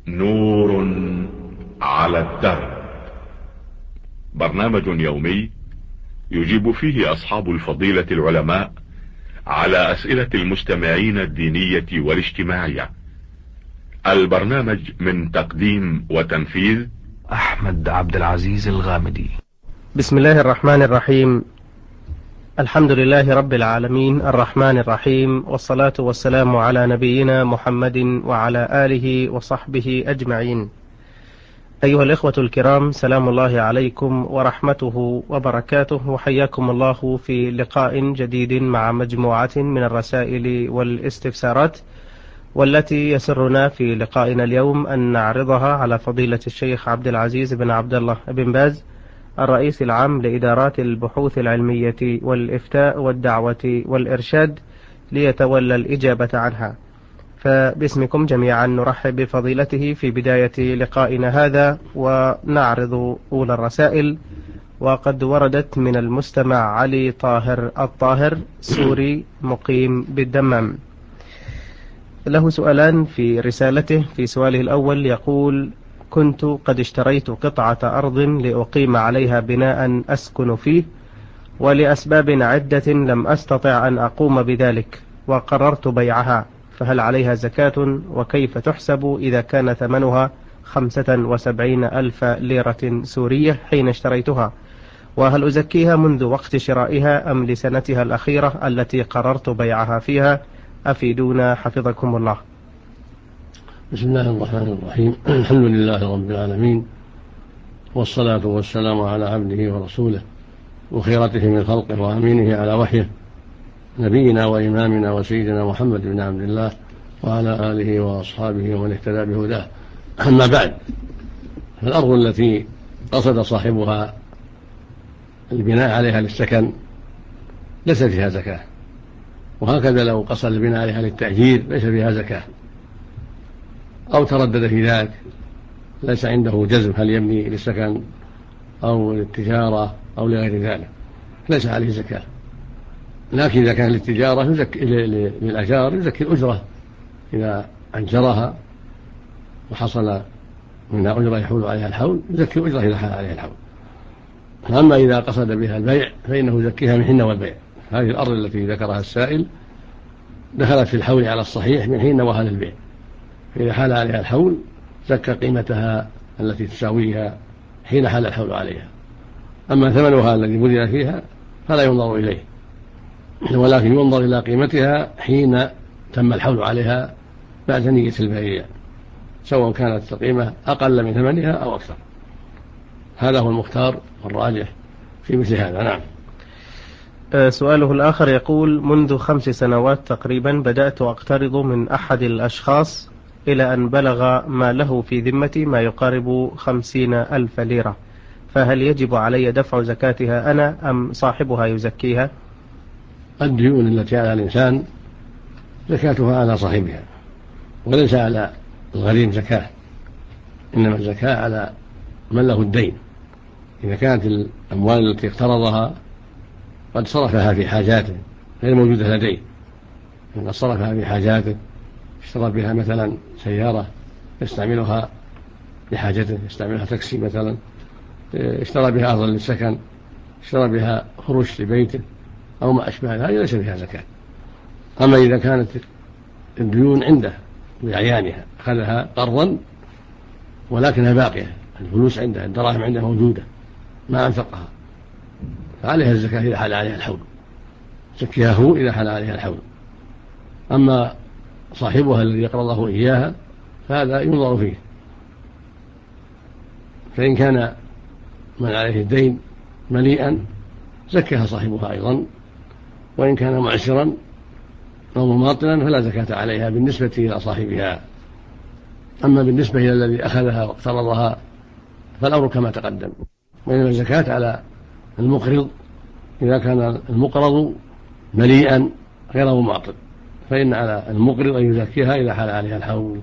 نور على الدرب. برنامج يومي يجيب فيه أصحاب الفضيلة العلماء على أسئلة المستمعين الدينية والاجتماعية. البرنامج من تقديم وتنفيذ أحمد عبد العزيز الغامدي. بسم الله الرحمن الرحيم. الحمد لله رب العالمين الرحمن الرحيم، والصلاة والسلام على نبينا محمد وعلى آله وصحبه أجمعين. أيها الإخوة الكرام، سلام الله عليكم ورحمته وبركاته، وحياكم الله في لقاء جديد مع مجموعة من الرسائل والاستفسارات، والتي يسرنا في لقائنا اليوم أن نعرضها على فضيلة الشيخ عبد العزيز بن عبد الله بن باز، الرئيس العام لإدارات البحوث العلمية والإفتاء والدعوة والإرشاد، ليتولى الإجابة عنها. فباسمكم جميعا نرحب بفضيلته في بداية لقائنا هذا، ونعرض أولى الرسائل. وقد وردت من المستمع علي طاهر الطاهر، سوري مقيم بالدمام. له سؤالان في رسالته. في سؤاله الأول يقول: كنت قد اشتريت قطعة أرض لأقيم عليها بناء أسكن فيه، ولأسباب عدة لم أستطع أن أقوم بذلك، وقررت بيعها، فهل عليها زكاة؟ وكيف تحسب إذا كان ثمنها 75,000 ليرة سورية حين اشتريتها؟ وهل أزكيها منذ وقت شرائها أم لسنتها الأخيرة التي قررت بيعها فيها؟ أفيدونا حفظكم الله. بسم الله الرحمن الرحيم. الحمد لله رب العالمين، والصلاة والسلام على عبده ورسوله وخيرته من خلقه وأمينه على وحيه، نبينا وإمامنا وسيدنا محمد بن عبد الله وعلى آله وأصحابه ومن اهتدى بهداه. أما بعد، فالأرض التي قصد صاحبها البناء عليها للسكن ليس فيها زكاة، وهكذا لو قصد البناء عليها للتأجير ليس فيها زكاة، أو تردد في ذلك ليس عنده جزم هل يبني للسكن أو للتجارة أو لغير ذلك، ليس عليه زكاة. لكن إذا كان للتجارة للأجار يزكي الأجرة إذا أجرها وحصل منها أجرة يحول عليها الحول، يزكي الأجرة إذا حال عليها الحول. أما إذا قصد بها البيع فإنه يزكيها من حين والبيع. هذه الأرض التي ذكرها السائل دخلت في الحول على الصحيح من حين وهل البيع، فإذا حال عليها الحول زكى قيمتها التي تساويها حين حال الحول عليها. أما ثمنها الذي بذل فيها فلا ينظر إليه، ولكن ينظر إلى قيمتها حين تم الحول عليها بعد نية البيع، سواء كانت القيمة أقل من ثمنها أو أكثر. هذا هو المختار والراجح في مثل هذا. نعم. سؤاله الآخر يقول: منذ 5 سنوات تقريبا بدأت أقترض من أحد الأشخاص إلى أن بلغ ما له في ذمتي ما يقارب 50,000 ليرة، فهل يجب علي دفع زكاتها أنا أم صاحبها يزكيها؟ الديون التي على الإنسان زكاتها على صاحبها، وليس على الغريم زكاة، إنما الزكاة على من له الدين. إذا كانت الأموال التي اقترضها قد صرفها في حاجاته غير موجودة لديه، إن صرفها في حاجاته، اشترى بها مثلا سيارة يستعملها لحاجته، يستعملها تاكسي مثلا، اشترى بها أرضا للسكن، اشترى بها فروش لبيته أو ما أشبه هذا، ليس فيها زكاة. أما إذا كانت الديون عنده بأعيانها، أخذها قرضا ولكنها باقية، الفلوس عنده، الدراهم عنده موجودة ما أنفقها، فعليها الزكاة إذا حال عليها الحول، زكيها هو إذا حال عليها الحول. أما صاحبها الذي يقرضه إياها فهذا ينظر فيه، فإن كان من عليه الدين مليئا زكاها صاحبها أيضا، وإن كان معسرا أو مماطلا فلا زكاة عليها بالنسبة إلى صاحبها. أما بالنسبة إلى الذي أخذها واقترضها فالأمر كما تقدم، وإنما الزكاة على المقرض إذا كان المقرض مليئا غير مماطل، فإن على المقرض أن يزكيها إذا حال عليها الحول.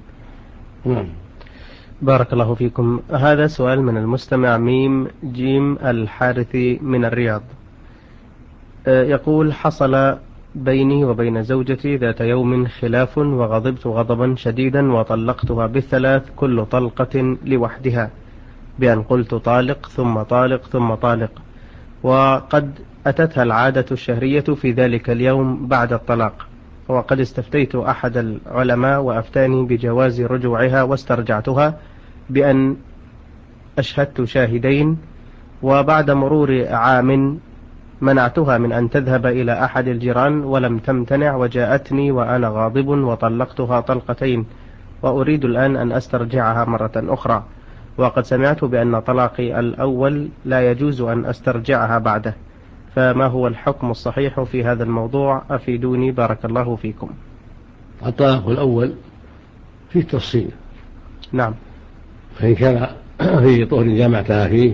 بارك الله فيكم. هذا سؤال من المستمع ميم جيم الحارثي من الرياض. يقول: حصل بيني وبين زوجتي ذات يوم خلاف، وغضبت غضبا شديدا وطلقتها بالثلاث، كل طلقة لوحدها، بأن قلت طالق ثم طالق ثم طالق. وقد أتتها العادة الشهرية في ذلك اليوم بعد الطلاق، وقد استفتيت أحد العلماء وأفتاني بجواز رجوعها، واسترجعتها بأن أشهدت شاهدين، وبعد مرور عام منعتها من أن تذهب إلى أحد الجيران ولم تمتنع، وجاءتني وأنا غاضب وطلقتها طلقتين، وأريد الآن أن أسترجعها مرة أخرى، وقد سمعت بأن طلاقي الأول لا يجوز أن أسترجعها بعده، فما هو الحكم الصحيح في هذا الموضوع؟ أفيدوني بارك الله فيكم. الطلاق الأول فيه تفصيل. نعم. فإن كان في طهر جامعتها فيه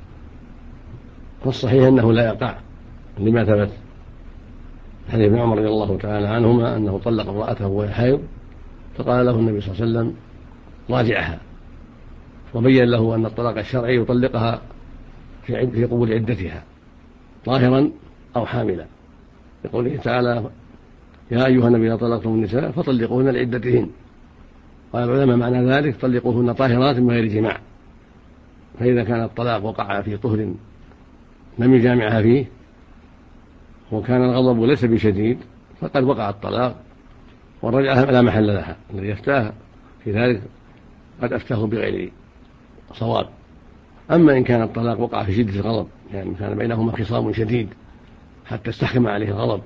فالصحيح أنه لا يقع، لما ثبت حديث ابن عمر رضي الله تعالى عنهما أنه طلق امرأته وهي حائض، فقال له النبي صلى الله عليه وسلم راجعها، وبين له أن الطلاق الشرعي يطلقها في قبول عدتها طاهرا أو حاملا، لقوله تعالى يا أيها النبي إذا طلقتم النساء فطلقوهن لعدتهن. قال العلماء معنى ذلك طلقوهن طاهرات من غير جماع. فإذا كان الطلاق وقع في طهر لم يجامعها فيه وكان الغضب ليس بشديد فقد وقع الطلاق، والرجعة لا محل لها. الذي يفتاه في ذلك قد أفتاه بغير صواب. أما إن كان الطلاق وقع في شدة الغضب، يعني كان بينهما خصام شديد حتى استحكم عليه الغضب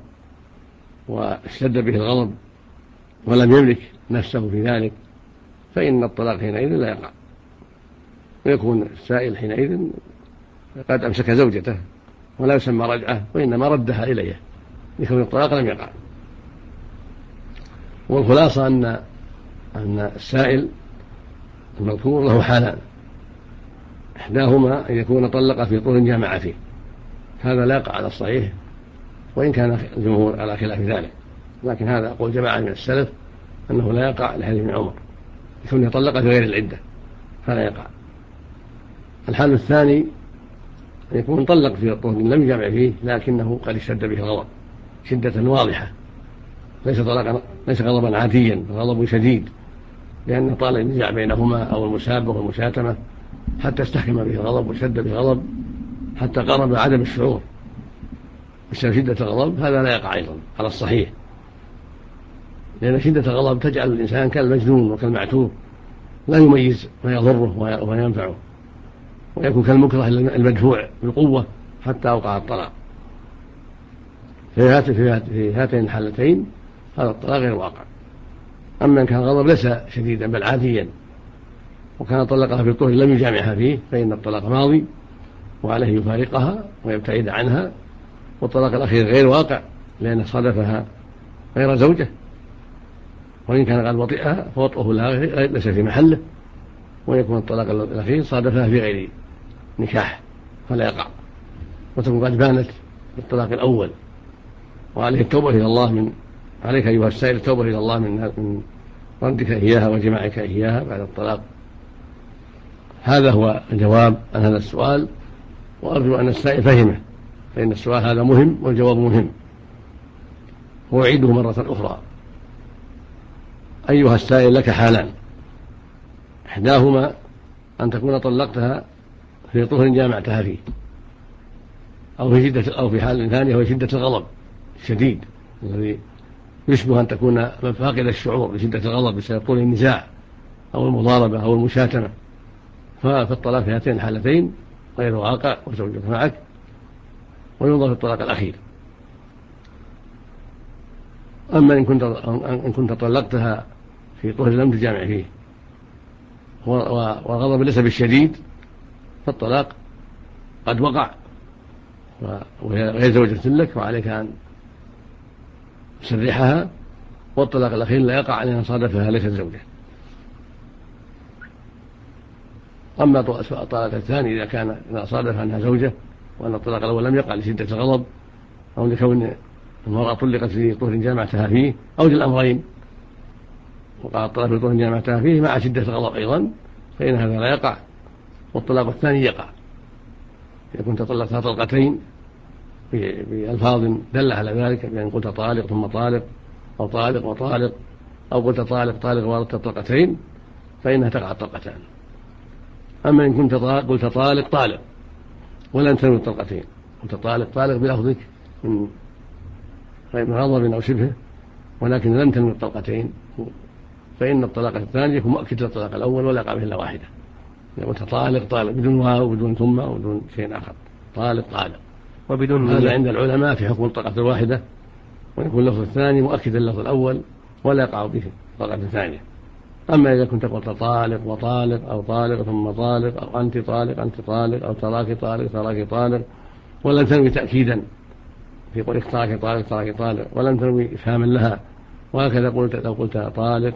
واشتد به الغضب ولم يملك نفسه في ذلك، فإن الطلاق حينئذ لا يقع، ويكون السائل حينئذ قد أمسك زوجته ولا يسمى رجعة، وإنما ردها إليه لكون الطلاق لم يقع. والخلاصة أن السائل المذكور له حالان، إحداهما أن يكون طلق في طهر جامع فيه، هذا لا يقع على الصحيح وإن كان الجمهور على خلاف ذلك، لكن هذا قول جماعة من السلف أنه لا يقع لحديث ابن عمر يكون يطلق في غير العدة فلا يقع. الحال الثاني أن يكون طلق في طهر لم يجامع فيه لكنه قد اشتد به الغضب شدة واضحة، ليس غضبا عاديا، غضب شديد، لأن طال النزاع بينهما أو المسابة والمشاتمة حتى استحكم به الغضب وشد به الغضب حتى قرب عدم الشعور بسبب شدة الغضب، هذا لا يقع أيضا على الصحيح، لأن شدة الغضب تجعل الإنسان كالمجنون وكالمعتوه لا يميز ما يضره وما ينفعه، ويكون كالمكره المدفوع بالقوة حتى أوقع الطلاق. في هاتين الحالتين هذا الطلاق غير واقع. أما إن كان الغضب ليس شديدا بل عاديا وكان طلقها في طهر لم يجامعها فيه فإن الطلاق ماضي وعليه يفارقها ويبتعد عنها، والطلاق الأخير غير واقع لأنه صادفها غير زوجة، وإن كان قد وطئها فوطئه لها ليس في محله، ويكون الطلاق الأخير صادفها في غير نكاح فلا يقع، وتكون قد بانت بالطلاق الأول، وعليه التوبة إلى الله عليك أيها السائل التوبة إلى الله من ردك إياها وجماعك إياها بعد الطلاق. هذا هو الجواب عن هذا السؤال، وأرجو أن السائل فهمه، فإن السؤال هذا مهم والجواب مهم. وأعيده مرة أخرى: أيها السائل لك حالان، إحداهما أن تكون طلقتها في طهر جامعتها فيه، أو في حال ثانية هو شدة الغضب الشديد الذي يشبه أن تكون فاقد الشعور بشدة الغضب بسبب طول النزاع أو المضاربة أو المشاتمة، فالطلاق في هاتين الحالتين غير واقع وزوجك معك، وينظر في الطلاق الأخير. أما إن كنت طلقتها في طهر لم تجامع فيه والغضب ليس بالشديد فالطلاق قد وقع وهي غير زوجة لك وعليك أن تسرحها، والطلاق الأخير لا يقع لأن صادفها ليست زوجة. أما الطلاق الثاني إذا صادف أنها زوجة وأن الطلاق الأول لم يقع لشدة الغضب أو لكون المرأة طلقت في طهر جامعتها فيه أو للأمرين، وقع الطلاق في طهر جامعتها فيه مع شدة الغضب أيضا، فإن هذا لا يقع، والطلاق الثاني يقع. إذا كنت طلقتها طلقتين بألفاظ دل على ذلك، بأن قلت طالق ثم طالق، أو طالق وطالق، أو قلت طالق طالق وردت طلقتين، فإنها تقع الطلقتان. أما إن كنت قلت طالق طالق ولم تنوي الطلقتين، قلت طالق طالق بلفظك من غير غضب أو شبهه، ولكن لم تنوي الطلقتين، فإن الطلاق الثاني يكون مؤكد للطلاق الأول ولا يقع به إلا واحدة. إذا قلت طالق طالق بدون واو وبدون ثم وبدون شيء آخر، طالق طالق وبدون نية. هذا عند العلماء في حكم الطلقة الواحدة، ويكون اللفظ الثاني مؤكدا للفظ الأول ولا يقع به الطلقة الثانية. أما إذا كنت قلت طالق وطالق، أو طالق ثم طالق، أو أنت طالق أنت طالق، أو تراك طالق تراك طالق، ولم تنوي تأكيدا في قولك تراك طالق تراك طالق، ولم تنوي إفهاما لها، وهكذا قلت لو قلت طالق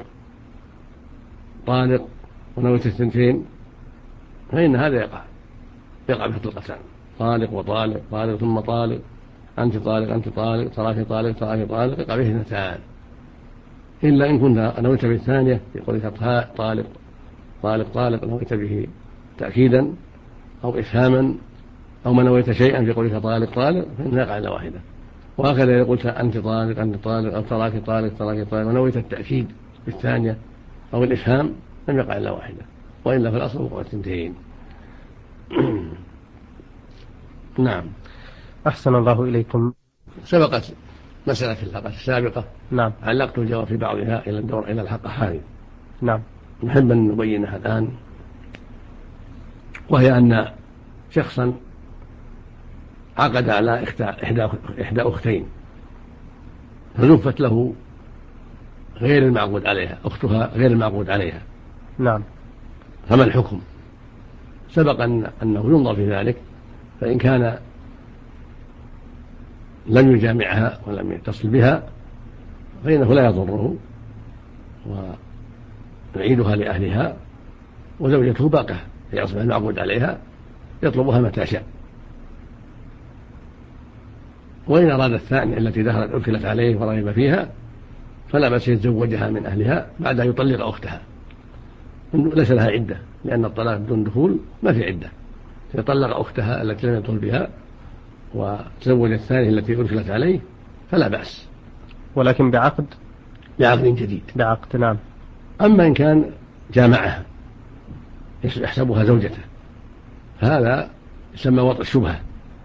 طالق ونويت الثنتين، فإن هذا يقع به طلقتان، طالق وطالق، طالق ثم طالق، أنت طالق أنت طالق، تراك طالق تراك طالق، يقع به اثنتان. إلا إن كنت نويت بالثانية في قولك طالق طالق طالق، نويت به تأكيدا أو إفهاما، أو ما نويت شيئا في قولك طالق طالق، فإنه يقع إلا واحدة. وهكذا إذا قلت أنت طالق أنت طالق، أو تراك طالق تراك طالق، ونويت التأكيد بالثانية أو الإفهام، لم يقع إلا واحدة، وإلا في الأصل وقع الثنتين. نعم. أحسن الله إليكم. سبقت مسألة في الحلقة السابقة، نعم، علقت الجواب في بعضها إلى الدور إلى الحلقة هذه. نعم، نحب أن نبينها الآن، وهي أن شخصا عقد على إحدى أختين، فزفت له غير المعقود عليها، أختها غير المعقود عليها، نعم، فما الحكم؟ سبق أنه ينظر في ذلك، فإن كان لم يجامعها ولم يتصل بها فإنه لا يضره، ويعيدها لأهلها، وزوجته باقة في أصبح المعقود عليها يطلبها متى شاء. وإن أراد الثانية التي دخلت أدخلت عليه ورغب فيها فلا بأس يتزوجها من أهلها بعد أن يطلق أختها، ليس لها عدة، لأن الطلاق بدون دخول ما في عدة، يطلق أختها التي لم يدخل بها وتزوج الثانية التي أدخلت عليه فلا بأس، ولكن بعقد جديد. بعقد، نعم. أما إن كان جامعها يحسبها زوجته، فهذا يسمى وطء الشبهة،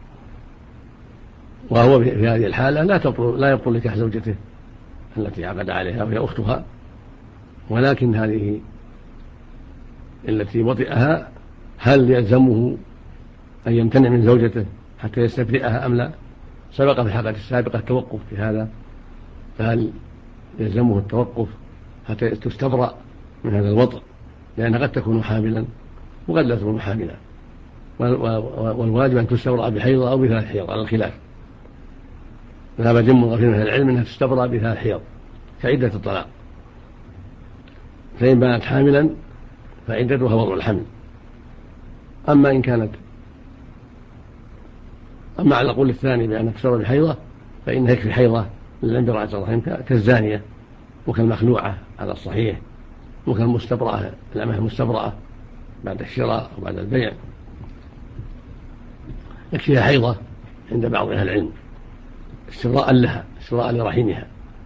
وهو في هذه الحالة لا يبطل نكاح زوجته التي عقد عليها وهي أختها، ولكن هذه التي وطئها هل يلزمه أن يمتنع من زوجته حتى يستبرئها أم لا؟ سبق في الحلقة السابقة التوقف في هذا، فهل يلزمه التوقف حتى تستبرأ من هذا الوطء، لأنها قد تكون حاملا وقد لا تكون حاملا، والواجب أن تستبرأ بحيض أو بثلاث حيض على الخلاف. ذهب جمع كثير من أهل العلم أنها تستبرأ بثلاث حيض كعدة الطلاق، فإن بانت حاملا فعدتها وضع الحمل. أما على القول الثاني بأن تستبرأ بحيضة فإن يكفي حيضة للامرأة الرحم كالزانية وكالمخلوعة على الصحيح، وكالمستبرأة الأمة المستبرأة بعد الشراء وبعد البيع، يكفيها حيضة عند بعض أهل العلم استبراء لها، استبراء لرحمها،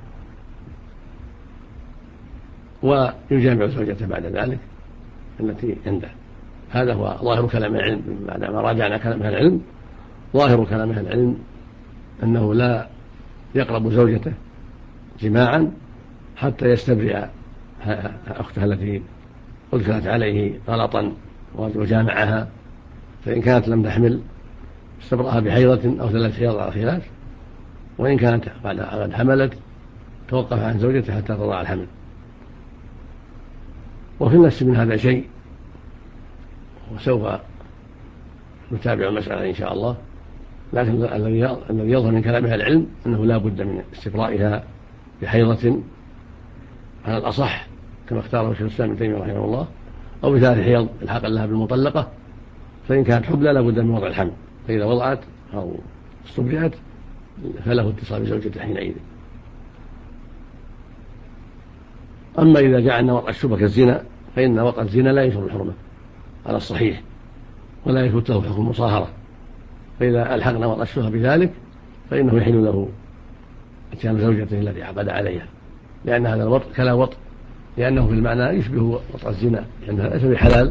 ويجامع زوجته بعد ذلك التي عنده. هذا هو ظاهر كلام العلم. بعد ما راجعنا كلام أهل العلم، ظاهر كلام أهل العلم أنه لا يقرب زوجته جماعا حتى يستبرئ أختها التي أدخلت عليه غلطا وجامعها، فإن كانت لم تحمل استبرأها بحيضة أو ثلاث حيض على خلاف، وإن كانت بعد حملت توقف عن زوجته حتى تضع الحمل. وفي النفس من هذا شيء، وسوف نتابع المسألة إن شاء الله، لكن الذي يظهر من كلام أهل العلم أنه لا بد من استبرائها بحيضة على الأصح كما اختاره شيخ الإسلام ابن تيمية رحمه الله، أو بثلاث حيض الحاقا لها بالمطلقة، فإن كانت حبلى لا بد من وضع الحمل، فإذا وضعت أو استبرئت فله اتصال بزوجته حينئذ. أما إذا جعلنا وطأ الشبهة كالزنا فإن وطأ الزنا لا ينشر الحرمة على الصحيح، ولا يثبت له حكم المصاهرة، فإذا ألحقنا وطأ الشبهة بذلك فإنه يحل له إتيان زوجته التي عقد عليها، لأن هذا الوطء كلا وطء، لأنه في المعنى يشبه وطء الزنا، لأنها ليس بحلال،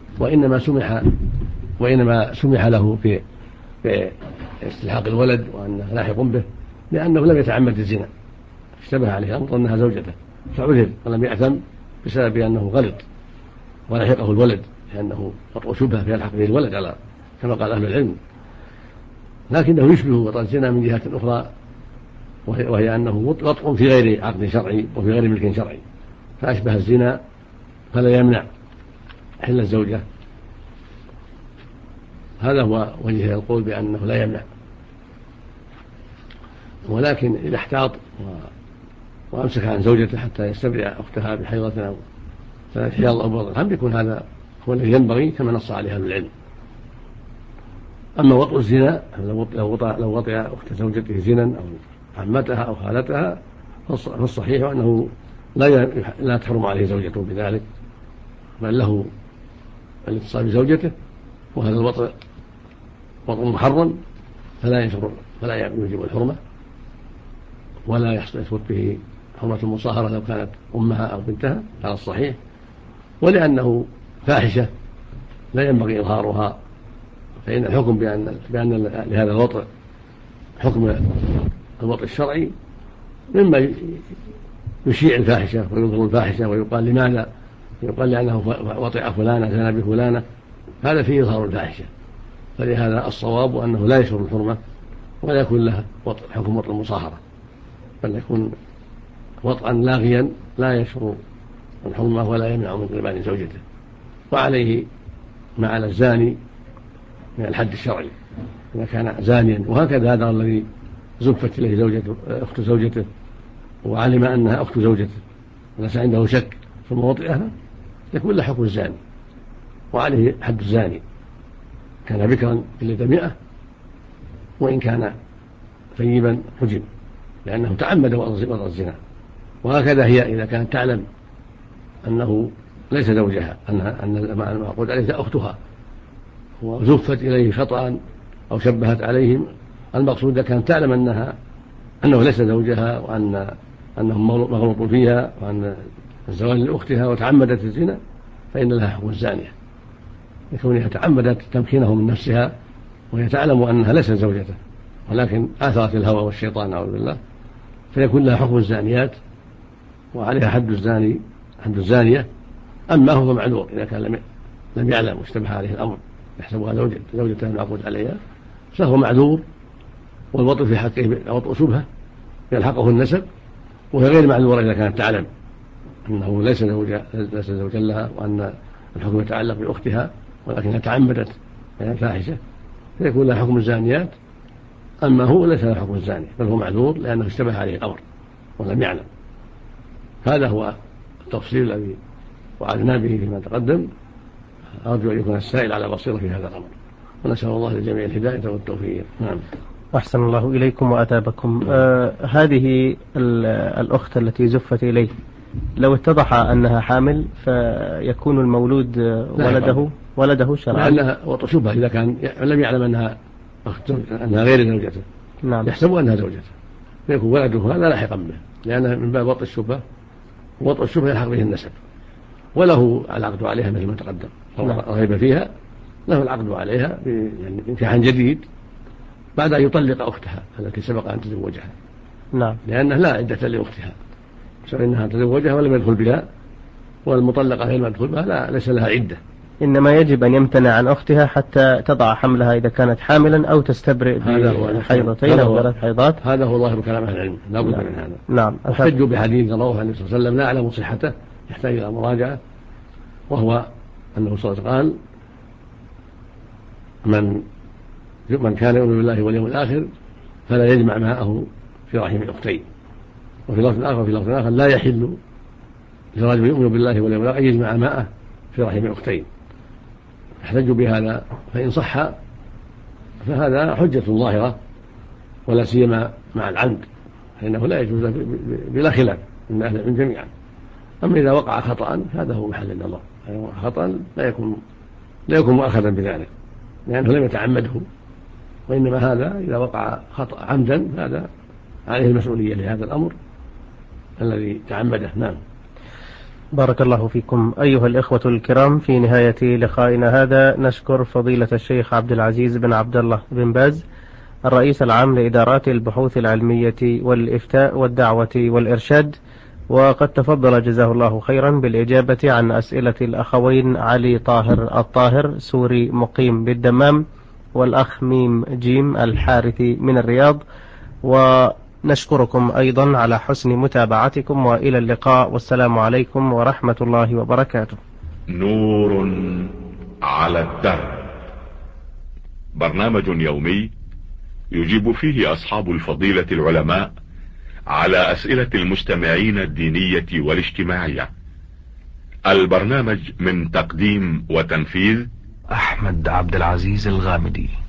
وإنما سمح له في استلحاق الولد وأنه لاحق به، لأنه لم يتعمد الزنا، اشتبه عليه الأمر أنها زوجته فعذر ولم يأثم بسبب أنه غلط ولحقه الولد، لأنه وطء شبهة فيلحق به الولد على كما قال أهل العلم، لكنه يشبه وطء الزنا من جهة أخرى، وهي أنه وطء في غير عقد شرعي وفي غير ملك شرعي، فأشبه الزنا فلا يمنع حل الزوجة. هذا هو وجه القول بأنه لا يمنع، ولكن إذا احتاط وأمسك عن زوجته حتى يستبرئ أختها بحيضة أو ثلاث حيض أو بضع الحمل يكون هذا هو الذي ينبغي كما نص عليه أهل العلم. أما وطء الزنا لو وطئ أخت زوجته زنا أو عمتها أو خالتها فالصحيح أنه لا تحرم عليه زوجته بذلك، بل له الاتصال بزوجته، وهذا الوطء وطء محرم فلا يوجب الحرمة ولا يثبت به حرمة المصاهرة لو كانت أمها أو بنتها على الصحيح، ولأنه فاحشة لا ينبغي إظهارها، فإن الحكم بأن لهذا الوطء حكم الوطء الشرعي مما يشيع الفاحشة ويظهر الفاحشة، ويقال لماذا؟ يقال لأنه وطئ فلانة زنى بفلانة، هذا فيه إظهار الفاحشة، فلهذا الصواب أنه لا يشعر الحرمة ولا يكون له حكم وطء المصاهرة، بل يكون وطئا لاغيا لا يشعر الحرمة ولا يمنع من قربان زوجته، وعليه ما على الزاني من الحد الشرعي إذا كان زانيا. وهكذا هذا الذي زفت إليه أخت زوجته وعلم أنها أخت زوجته وليس عنده شك ثم وطئها يكون له حكم الزاني، وعليه حد الزاني، كان بكرا جلد 100 وإن كان ثيبا حجم، لأنه تعمد وطأ الزنا. وهكذا هي إذا كانت تعلم أنه ليس زوجها، أن المعقود عليه أختها وزفت إليه خطأ أو شبهت عليهم، المقصود كانت تعلم أنه ليس زوجها وأنه مغلوط فيها وأن الزواج لأختها وتعمدت الزنا، فإن لها حكم الزانية لكونها تعمدت تمكينه من نفسها وهي تعلم أنها ليست زوجته، ولكن آثرت الهوى والشيطان نعوذ بالله، فيكون لها حكم الزانيات وعليها حد الزانية. أما هو معذور إذا كان لم يعلم واشتبه عليه الأمر يحسبها زوجته المعقود عليها فهو معذور، والوطء في حقه وطء شبهة يلحقه النسب، وهي غير معذورة إذا كانت تعلم أنه ليس زوجا لها وأن الحكم يتعلق بأختها ولكنها تعمدت الفاحشة، فيكون لها حكم الزانيات. أما هو ليس له حكم الزاني بل هو معذور لأنه اشتبه عليه الأمر ولم يعلم. هذا هو التفصيل الذي وعدنا به فيما تقدم، أرجو أن يكون السائل على بصيرة في هذا الأمر، ونسأل الله للجميع الهداية والتوفيق. نعم. أحسن الله إليكم وأتابكم. هذه الأخت التي زفت إليه لو اتضح أنها حامل فيكون المولود ولده شرعا، لأنها وطء شبهة إذا كان لم يعلم أنها غير زوجته. نعم. يحسب أنها زوجته فيكون ولده هذا لاحقا به، لأنه من باب وطء الشبهة، ووطء الشبهة يلحق به النسب، وله العقد عليها مثل ما تقدم. نعم. رغب فيها له العقد عليها بنكاح جديد بعد أن يطلق أختها التي سبق أن تزوجها. نعم. لأنه لا عدة لأختها، فإنها تزوجها ولم يدخل بها، والمطلقة غير مدخول بها ليس لها عدة، إنما يجب أن يمتنع عن أختها حتى تضع حملها إذا كانت حاملا أو تستبرئ بحيضتين أو 3 حيضات. هذا هو ظاهر كلام أهل العلم، لا بد من هذا. نعم. احتجوا بحديث رواه النبي صلى الله عليه وسلم لا أعلم صحته يحتاج إلى مراجعة، وهو أنه صلى الله عليه وسلم قال من كان يؤمن بالله واليوم الآخر فلا يجمع ماءه في رحم أختين، وفي لفظ آخر لا يحل لرجل يؤمن بالله واليوم الآخر أن يجمع ماءه في رحم أختين. احتجوا بهذا، فإن صح فهذا حجة ظاهرة ولا سيما مع العمد، فإنه لا يجوز بلا خلاف من أهل العلم جميعا. أما إذا وقع خطأ هذا هو محل النظر، خطأ لا يكون مؤاخذا بذلك لأنه لم يتعمده وإنما هذا إذا وقع خطأ عمدا هذا عليه المسؤولية لهذا الأمر الذي تعمده. نعم. بارك الله فيكم. أيها الإخوة الكرام، في نهاية لقائنا هذا نشكر فضيلة الشيخ عبد العزيز بن عبد الله بن باز، الرئيس العام لإدارات البحوث العلمية والإفتاء والدعوة والإرشاد، وقد تفضل جزاه الله خيرا بالإجابة عن أسئلة الأخوين علي طاهر الطاهر سوري مقيم بالدمام، والأخ ميم جيم الحارثي من الرياض. ونشكركم أيضا على حسن متابعتكم، وإلى اللقاء، والسلام عليكم ورحمة الله وبركاته. نور على الدرب، برنامج يومي يجيب فيه أصحاب الفضيلة العلماء على أسئلة المستمعين الدينية والاجتماعية. البرنامج من تقديم وتنفيذ أحمد عبد العزيز الغامدي.